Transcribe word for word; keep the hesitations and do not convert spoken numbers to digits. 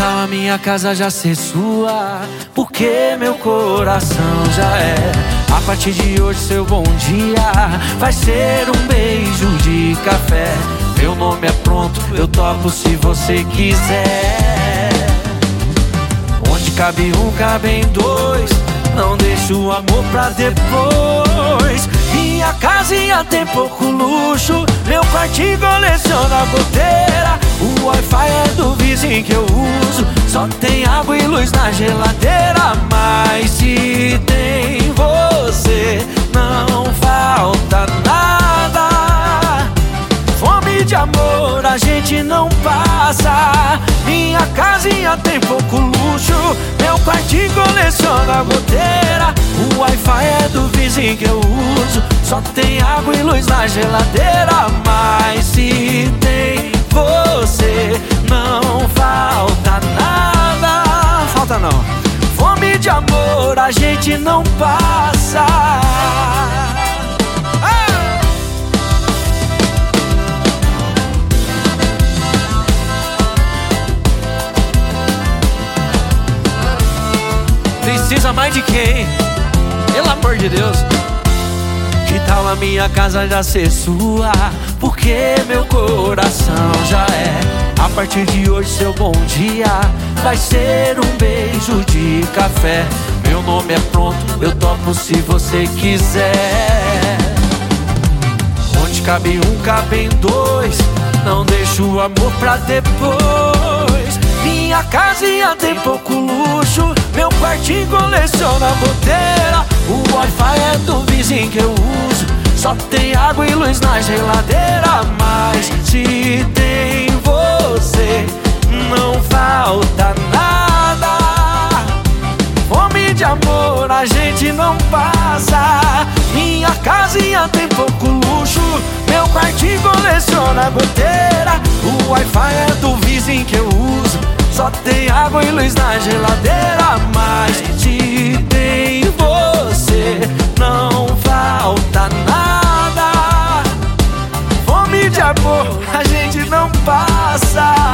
tal a minha casa já ser sua? Porque meu coração já é. A partir de hoje seu bom dia vai ser um beijo de café. Meu nome é pronto, eu topo se você quiser. Onde cabe um, cabem dois. Não deixo o amor pra depois. Minha casinha tem pouco luxo. Meu quartinho coleciona goteira. O Wi-Fi é do vizinho que eu uso. Só tem água e luz na geladeira. Mas se tem você, não falta nada. Fome de amor a gente não passa. Minha casinha tem pouco luxo. Meu quartinho coleciona goteira. O Wi-Fi é do vizinho que eu uso. Só tem água e luz na geladeira. Mas se tem você, não falta nada. Falta não. Fome de amor a gente não passa. Precisa mais de quem? Pelo amor de Deus. Que tal a minha casa já ser sua? Porque meu coração já é. A partir de hoje seu bom dia vai ser um beijo de café. Meu nome é pronto, eu topo se você quiser. Onde cabe um, cabem dois. Não deixo o amor pra depois. Minha casinha tem pouco luxo. Meu quartinho coleciona goteira. O Wi-Fi é do vizinho que eu uso. Só tem água e luz na geladeira. Mas se tem você, não falta nada. Fome de amor a gente não passa. Minha casinha tem pouco luxo. Meu quartinho coleciona goteira. O Wi-Fi é do vizinho que eu uso. Só tem água e luz na geladeira. Mas se tem você, não falta nada. Fome de amor a gente não passa.